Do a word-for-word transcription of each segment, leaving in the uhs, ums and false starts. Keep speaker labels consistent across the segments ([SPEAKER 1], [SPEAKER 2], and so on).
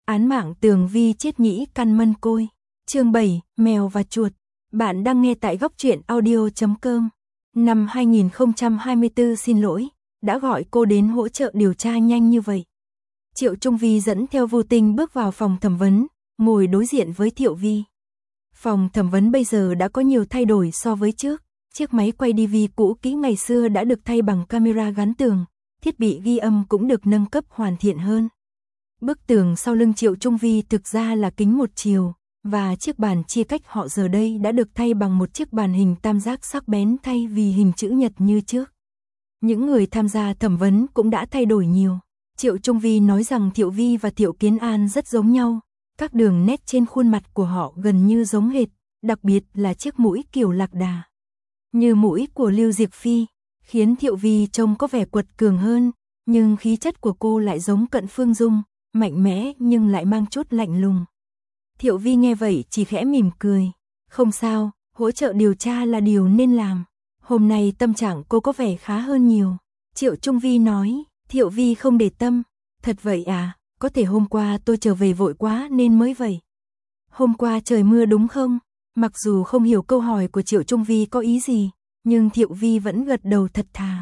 [SPEAKER 1] Án mạng Tường Vi chết nhĩ căn mân côi. Chương bảy, Mèo và chuột. Bạn đang nghe tại góc truyện audio chấm com. Năm hai nghìn không trăm hai mươi tư xin lỗi, đã gọi cô đến hỗ trợ điều tra nhanh như vậy. Triệu Trung Vi dẫn theo Vu Tinh bước vào phòng thẩm vấn, ngồi đối diện với Thiệu Vi. Phòng thẩm vấn bây giờ đã có nhiều thay đổi so với trước. Chiếc máy quay đê vê cũ kỹ ngày xưa đã được thay bằng camera gắn tường, thiết bị ghi âm cũng được nâng cấp hoàn thiện hơn. Bức tường sau lưng Triệu Trung Vi thực ra là kính một chiều, và chiếc bàn chia cách họ giờ đây đã được thay bằng một chiếc bàn hình tam giác sắc bén thay vì hình chữ nhật như trước. Những người tham gia thẩm vấn cũng đã thay đổi nhiều. Triệu Trung Vi nói rằng Thiệu Vi và Thiệu Kiến An rất giống nhau, các đường nét trên khuôn mặt của họ gần như giống hệt, đặc biệt là chiếc mũi kiểu lạc đà, như mũi của Lưu Diệc Phi, khiến Thiệu Vi trông có vẻ quật cường hơn, nhưng khí chất của cô lại giống Cận Phương Dung, mạnh mẽ nhưng lại mang chút lạnh lùng. Thiệu Vi nghe vậy chỉ khẽ mỉm cười, không sao, hỗ trợ điều tra là điều nên làm. Hôm nay tâm trạng cô có vẻ khá hơn nhiều. Triệu Trung Vi nói. Thiệu Vi không để tâm. Thật vậy à, có thể hôm qua tôi trở về vội quá nên mới vậy. Hôm qua trời mưa đúng không? Mặc dù không hiểu câu hỏi của Triệu Trung Vi có ý gì, nhưng Thiệu Vi vẫn gật đầu thật thà.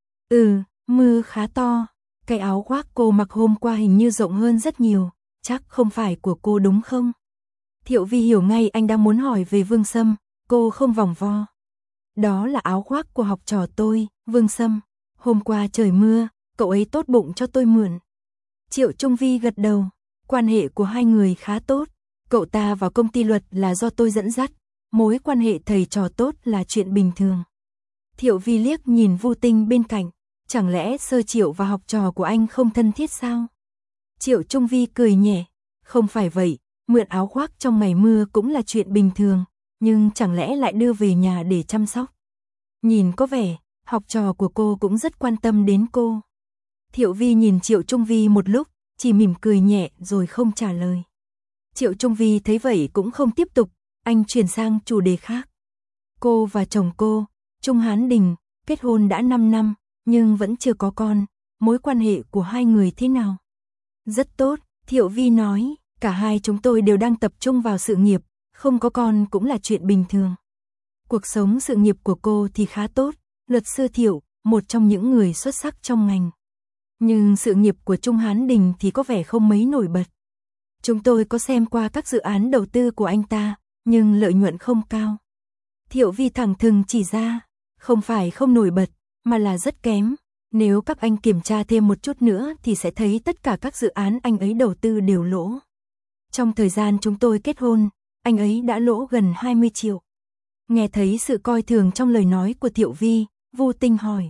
[SPEAKER 1] Ừ, mưa khá to. Cái áo khoác cô mặc hôm qua hình như rộng hơn rất nhiều, chắc không phải của cô đúng không? Thiệu Vi hiểu ngay anh đang muốn hỏi về Vương Sâm, cô không vòng vo. Đó là áo khoác của học trò tôi, Vương Sâm. Hôm qua trời mưa, cậu ấy tốt bụng cho tôi mượn. Triệu Trung Vi gật đầu, quan hệ của hai người khá tốt. Cậu ta vào công ty luật là do tôi dẫn dắt, mối quan hệ thầy trò tốt là chuyện bình thường. Thiệu Vi liếc nhìn Vu Tinh bên cạnh, chẳng lẽ Sơ Triệu và học trò của anh không thân thiết sao? Triệu Trung Vi cười nhẹ, không phải vậy, mượn áo khoác trong ngày mưa cũng là chuyện bình thường, nhưng chẳng lẽ lại đưa về nhà để chăm sóc? Nhìn có vẻ, học trò của cô cũng rất quan tâm đến cô. Thiệu Vi nhìn Triệu Trung Vi một lúc, chỉ mỉm cười nhẹ rồi không trả lời. Triệu Trung Vi thấy vậy cũng không tiếp tục, anh chuyển sang chủ đề khác. Cô và chồng cô, Trung Hán Đình, kết hôn đã năm năm, nhưng vẫn chưa có con, mối quan hệ của hai người thế nào? Rất tốt, Thiệu Vi nói, cả hai chúng tôi đều đang tập trung vào sự nghiệp, không có con cũng là chuyện bình thường. Cuộc sống sự nghiệp của cô thì khá tốt, luật sư Thiệu, một trong những người xuất sắc trong ngành. Nhưng sự nghiệp của Trung Hán Đình thì có vẻ không mấy nổi bật. Chúng tôi có xem qua các dự án đầu tư của anh ta, nhưng lợi nhuận không cao. Thiệu Vi thẳng thừng chỉ ra, không phải không nổi bật, mà là rất kém. Nếu các anh kiểm tra thêm một chút nữa thì sẽ thấy tất cả các dự án anh ấy đầu tư đều lỗ. Trong thời gian chúng tôi kết hôn, anh ấy đã lỗ gần hai mươi triệu. Nghe thấy sự coi thường trong lời nói của Thiệu Vi, Vu Tinh hỏi.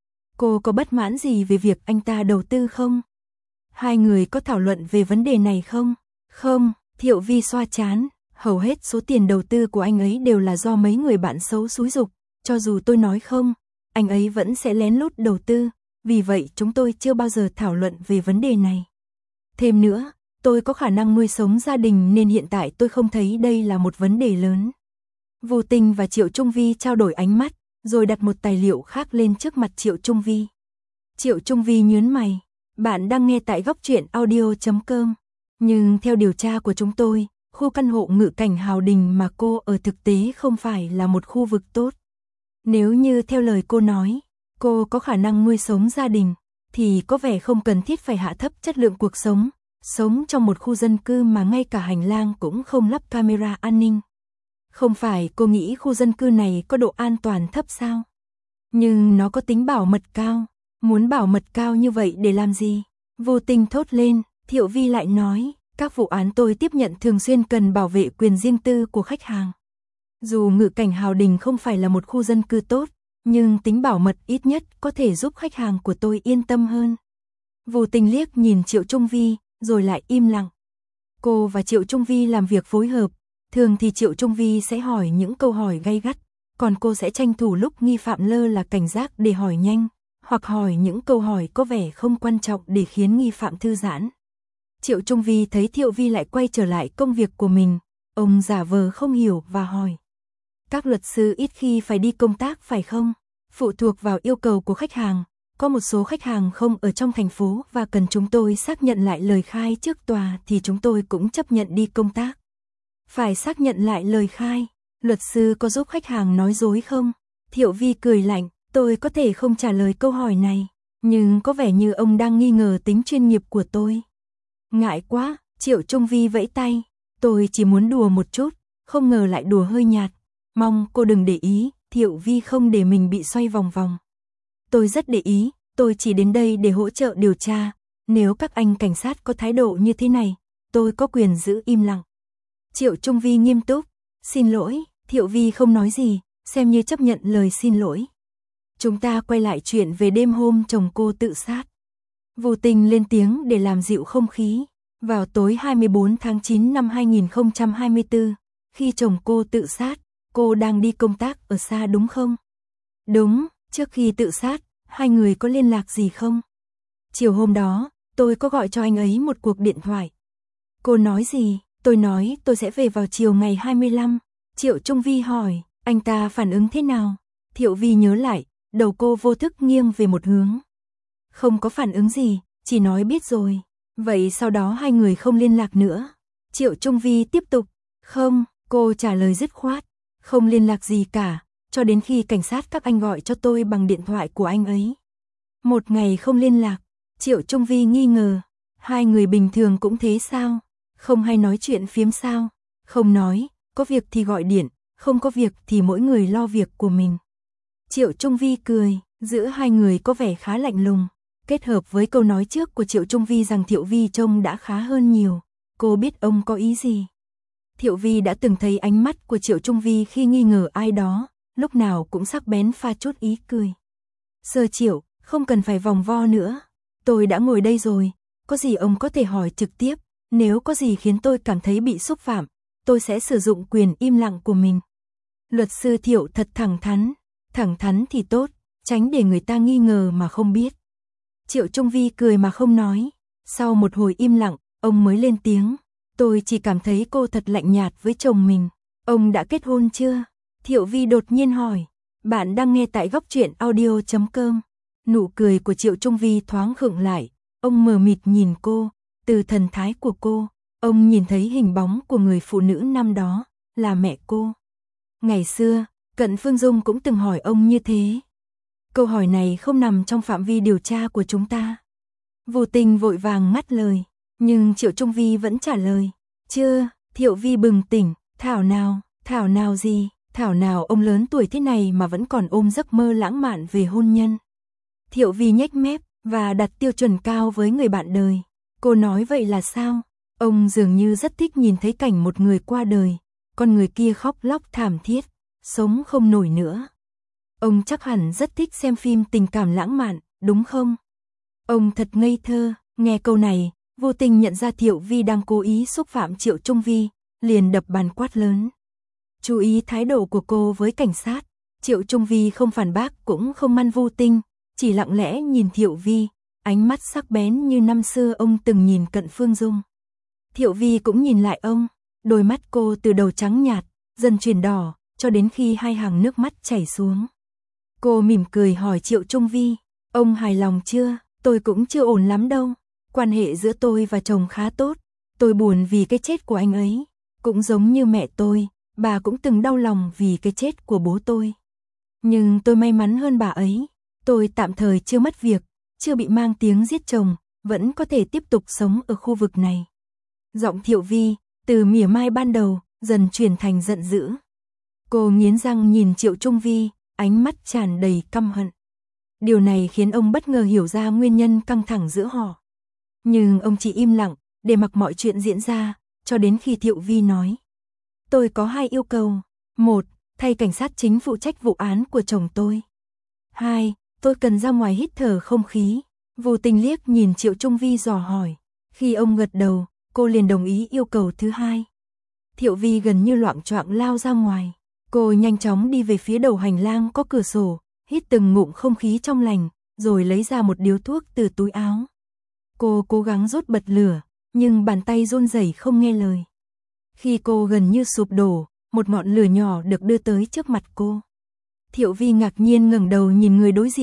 [SPEAKER 1] Cô có bất mãn gì về việc anh ta đầu tư không? Hai người có thảo luận về vấn đề này không? Không, Thiệu Vi xoa trán, hầu hết số tiền đầu tư của anh ấy đều là do mấy người bạn xấu xúi giục, cho dù tôi nói không, anh ấy vẫn sẽ lén lút đầu tư, vì vậy chúng tôi chưa bao giờ thảo luận về vấn đề này. Thêm nữa, tôi có khả năng nuôi sống gia đình nên hiện tại tôi không thấy đây là một vấn đề lớn. Vu Tinh và Triệu Trung Vi trao đổi ánh mắt, rồi đặt một tài liệu khác lên trước mặt Triệu Trung Vi. Triệu Trung Vi nhướng mày, bạn đang nghe tại góc truyện audio chấm com. Nhưng theo điều tra của chúng tôi, khu căn hộ Ngự Cảnh Hào Đình mà cô ở thực tế không phải là một khu vực tốt. Nếu như theo lời cô nói, cô có khả năng nuôi sống gia đình, thì có vẻ không cần thiết phải hạ thấp chất lượng cuộc sống, sống trong một khu dân cư mà ngay cả hành lang cũng không lắp camera an ninh. Không phải cô nghĩ khu dân cư này có độ an toàn thấp sao? Nhưng nó có tính bảo mật cao. Muốn bảo mật cao như vậy để làm gì? Vô Tình thốt lên, Thiệu Vi lại nói, các vụ án tôi tiếp nhận thường xuyên cần bảo vệ quyền riêng tư của khách hàng. Dù Ngự Cảnh Hào Đình không phải là một khu dân cư tốt, nhưng tính bảo mật ít nhất có thể giúp khách hàng của tôi yên tâm hơn. Vô Tình liếc nhìn Triệu Trung Vi, rồi lại im lặng. Cô và Triệu Trung Vi làm việc phối hợp. Thường thì Triệu Trung Vi sẽ hỏi những câu hỏi gay gắt, còn cô sẽ tranh thủ lúc nghi phạm lơ là cảnh giác để hỏi nhanh, hoặc hỏi những câu hỏi có vẻ không quan trọng để khiến nghi phạm thư giãn. Triệu Trung Vi thấy Thiệu Vi lại quay trở lại công việc của mình, ông giả vờ không hiểu và hỏi. Các luật sư ít khi phải đi công tác phải không? Phụ thuộc vào yêu cầu của khách hàng, có một số khách hàng không ở trong thành phố và cần chúng tôi xác nhận lại lời khai trước tòa thì chúng tôi cũng chấp nhận đi công tác. Phải xác nhận lại lời khai, luật sư có giúp khách hàng nói dối không? Thiệu Vi cười lạnh, tôi có thể không trả lời câu hỏi này, nhưng có vẻ như ông đang nghi ngờ tính chuyên nghiệp của tôi. Ngại quá, Triệu Trung Vi vẫy tay, tôi chỉ muốn đùa một chút, không ngờ lại đùa hơi nhạt, mong cô đừng để ý. Thiệu Vi không để mình bị xoay vòng vòng. Tôi rất để ý, tôi chỉ đến đây để hỗ trợ điều tra, nếu các anh cảnh sát có thái độ như thế này, tôi có quyền giữ im lặng. Triệu Trung Vi nghiêm túc, xin lỗi, Thiệu Vi không nói gì, xem như chấp nhận lời xin lỗi. Chúng ta quay lại chuyện về đêm hôm chồng cô tự sát. Vô Tình lên tiếng để làm dịu không khí. Vào tối hai mươi bốn tháng chín năm hai nghìn không trăm hai mươi tư, khi chồng cô tự sát, cô đang đi công tác ở xa đúng không? Đúng, trước khi tự sát, hai người có liên lạc gì không? Chiều hôm đó, tôi có gọi cho anh ấy một cuộc điện thoại. Cô nói gì? Tôi nói tôi sẽ về vào chiều ngày hai mươi lăm. Triệu Trung Vi hỏi, anh ta phản ứng thế nào? Thiệu Vi nhớ lại, đầu cô vô thức nghiêng về một hướng. Không có phản ứng gì, chỉ nói biết rồi. Vậy sau đó hai người không liên lạc nữa. Triệu Trung Vi tiếp tục, không, cô trả lời dứt khoát. Không liên lạc gì cả, cho đến khi cảnh sát các anh gọi cho tôi bằng điện thoại của anh ấy. Một ngày không liên lạc, Triệu Trung Vi nghi ngờ, hai người bình thường cũng thế sao? Không hay nói chuyện phiếm sao? Không nói, có việc thì gọi điện, không có việc thì mỗi người lo việc của mình. Triệu Trung Vi cười, giữa hai người có vẻ khá lạnh lùng, kết hợp với câu nói trước của Triệu Trung Vi rằng Thiệu Vi trông đã khá hơn nhiều, cô biết ông có ý gì. Thiệu Vi đã từng thấy ánh mắt của Triệu Trung Vi khi nghi ngờ ai đó, lúc nào cũng sắc bén pha chút ý cười. Sơ Triệu, không cần phải vòng vo nữa, tôi đã ngồi đây rồi, có gì ông có thể hỏi trực tiếp, nếu có gì khiến tôi cảm thấy bị xúc phạm, tôi sẽ sử dụng quyền im lặng của mình. Luật sư Thiệu thật thẳng thắn, thẳng thắn thì tốt, tránh để người ta nghi ngờ mà không biết. Triệu Trung Vi cười mà không nói, sau một hồi im lặng, ông mới lên tiếng. Tôi chỉ cảm thấy cô thật lạnh nhạt với chồng mình. Ông đã kết hôn chưa? Thiệu Vi đột nhiên hỏi. Bạn đang nghe tại góc truyện audio chấm com. Nụ cười của Triệu Trung Vi thoáng khựng lại. Ông mờ mịt nhìn cô. Từ thần thái của cô, ông nhìn thấy hình bóng của người phụ nữ năm đó, là mẹ cô. Ngày xưa, Cận Phương Dung cũng từng hỏi ông như thế. Câu hỏi này không nằm trong phạm vi điều tra của chúng ta. Vô Tình vội vàng ngắt lời. Nhưng Triệu Trung Vi vẫn trả lời, chưa. Thiệu Vi bừng tỉnh, thảo nào, thảo nào gì, thảo nào ông lớn tuổi thế này mà vẫn còn ôm giấc mơ lãng mạn về hôn nhân. Thiệu Vi nhếch mép, và đặt tiêu chuẩn cao với người bạn đời. Cô nói vậy là sao? Ông dường như rất thích nhìn thấy cảnh một người qua đời, con người kia khóc lóc thảm thiết, sống không nổi nữa. Ông chắc hẳn rất thích xem phim tình cảm lãng mạn, đúng không? Ông thật ngây thơ, nghe câu này. Vô Tình nhận ra Thiệu Vi đang cố ý xúc phạm Triệu Trung Vi, liền đập bàn quát lớn. Chú ý thái độ của cô với cảnh sát. Triệu Trung Vi không phản bác cũng không măn Vô Tình, chỉ lặng lẽ nhìn Thiệu Vi, ánh mắt sắc bén như năm xưa ông từng nhìn Cận Phương Dung. Thiệu Vi cũng nhìn lại ông, đôi mắt cô từ đầu trắng nhạt, dần chuyển đỏ, cho đến khi hai hàng nước mắt chảy xuống. Cô mỉm cười hỏi Triệu Trung Vi, ông hài lòng chưa? Tôi cũng chưa ổn lắm đâu. Quan hệ giữa tôi và chồng khá tốt, tôi buồn vì cái chết của anh ấy, cũng giống như mẹ tôi, bà cũng từng đau lòng vì cái chết của bố tôi. Nhưng tôi may mắn hơn bà ấy, tôi tạm thời chưa mất việc, chưa bị mang tiếng giết chồng, vẫn có thể tiếp tục sống ở khu vực này. Giọng Thiệu Vi, từ mỉa mai ban đầu, dần chuyển thành giận dữ. Cô nghiến răng nhìn Triệu Trung Vi, ánh mắt tràn đầy căm hận. Điều này khiến ông bất ngờ hiểu ra nguyên nhân căng thẳng giữa họ. Nhưng ông chỉ im lặng, để mặc mọi chuyện diễn ra, cho đến khi Thiệu Vi nói. Tôi có hai yêu cầu. Một, thay cảnh sát chính phụ trách vụ án của chồng tôi. Hai, tôi cần ra ngoài hít thở không khí. Vô Tình liếc nhìn Triệu Trung Vi dò hỏi. Khi ông gật đầu, cô liền đồng ý yêu cầu thứ hai. Thiệu Vi gần như loạng choạng lao ra ngoài. Cô nhanh chóng đi về phía đầu hành lang có cửa sổ, hít từng ngụm không khí trong lành, rồi lấy ra một điếu thuốc từ túi áo. Cô cố gắng rút bật lửa, nhưng bàn tay run rẩy không nghe lời. Khi cô gần như sụp đổ, một ngọn lửa nhỏ được đưa tới trước mặt cô. Thiệu Vi ngạc nhiên ngẩng đầu nhìn người đối diện,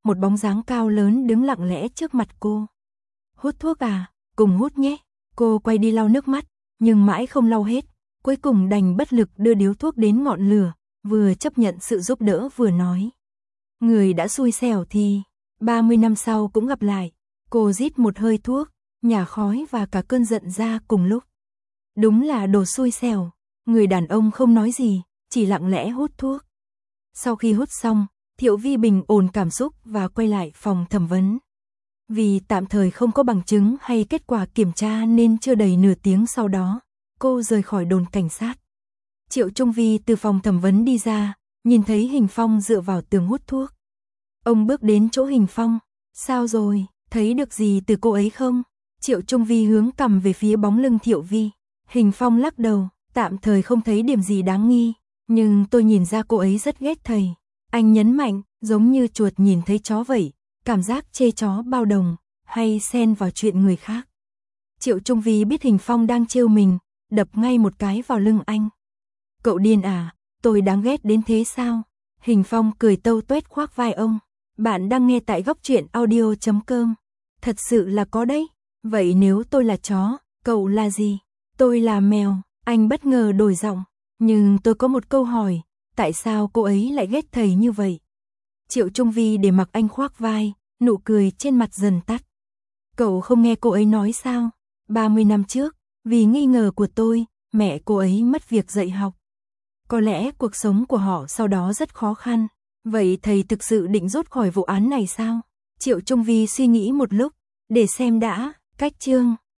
[SPEAKER 1] một bóng dáng cao lớn đứng lặng lẽ trước mặt cô. Hút thuốc à, cùng hút nhé. Cô quay đi lau nước mắt, nhưng mãi không lau hết, cuối cùng đành bất lực đưa điếu thuốc đến ngọn lửa, vừa chấp nhận sự giúp đỡ vừa nói. Người đã xui xẻo thì, ba mươi năm sau cũng gặp lại. Cô rít một hơi thuốc, nhả khói và cả cơn giận ra cùng lúc. Đúng là đồ xui xẻo. Người đàn ông không nói gì, chỉ lặng lẽ hút thuốc. Sau khi hút xong, Thiệu Vi bình ổn cảm xúc và quay lại phòng thẩm vấn. Vì tạm thời không có bằng chứng hay kết quả kiểm tra nên chưa đầy nửa tiếng sau đó, cô rời khỏi đồn cảnh sát. Triệu Trung Vi từ phòng thẩm vấn đi ra, nhìn thấy Hình Phong dựa vào tường hút thuốc. Ông bước đến chỗ Hình Phong. Sao rồi, thấy được gì từ cô ấy không? Triệu Trung Vi hướng cằm về phía bóng lưng Thiệu Vi. Hình Phong lắc đầu, tạm thời không thấy điểm gì đáng nghi, nhưng tôi nhìn ra cô ấy rất ghét thầy. Anh nhấn mạnh, giống như chuột nhìn thấy chó vậy, cảm giác chê chó bao đồng, hay xen vào chuyện người khác. Triệu Trung Vi biết Hình Phong đang trêu mình, đập ngay một cái vào lưng anh. Cậu điên à, tôi đáng ghét đến thế sao? Hình Phong cười tâu tuét khoác vai ông. Bạn đang nghe tại góc truyện audio chấm com. Thật sự là có đấy. Vậy nếu tôi là chó, cậu là gì? Tôi là mèo. Anh bất ngờ đổi giọng. Nhưng tôi có một câu hỏi, tại sao cô ấy lại ghét thầy như vậy? Triệu Trung Vi để mặc anh khoác vai, nụ cười trên mặt dần tắt. Cậu không nghe cô ấy nói sao? ba mươi năm trước, vì nghi ngờ của tôi, mẹ cô ấy mất việc dạy học. Có lẽ cuộc sống của họ sau đó rất khó khăn. Vậy thầy thực sự định rút khỏi vụ án này sao? Triệu Trung Vi suy nghĩ một lúc, để xem đã, cách chương.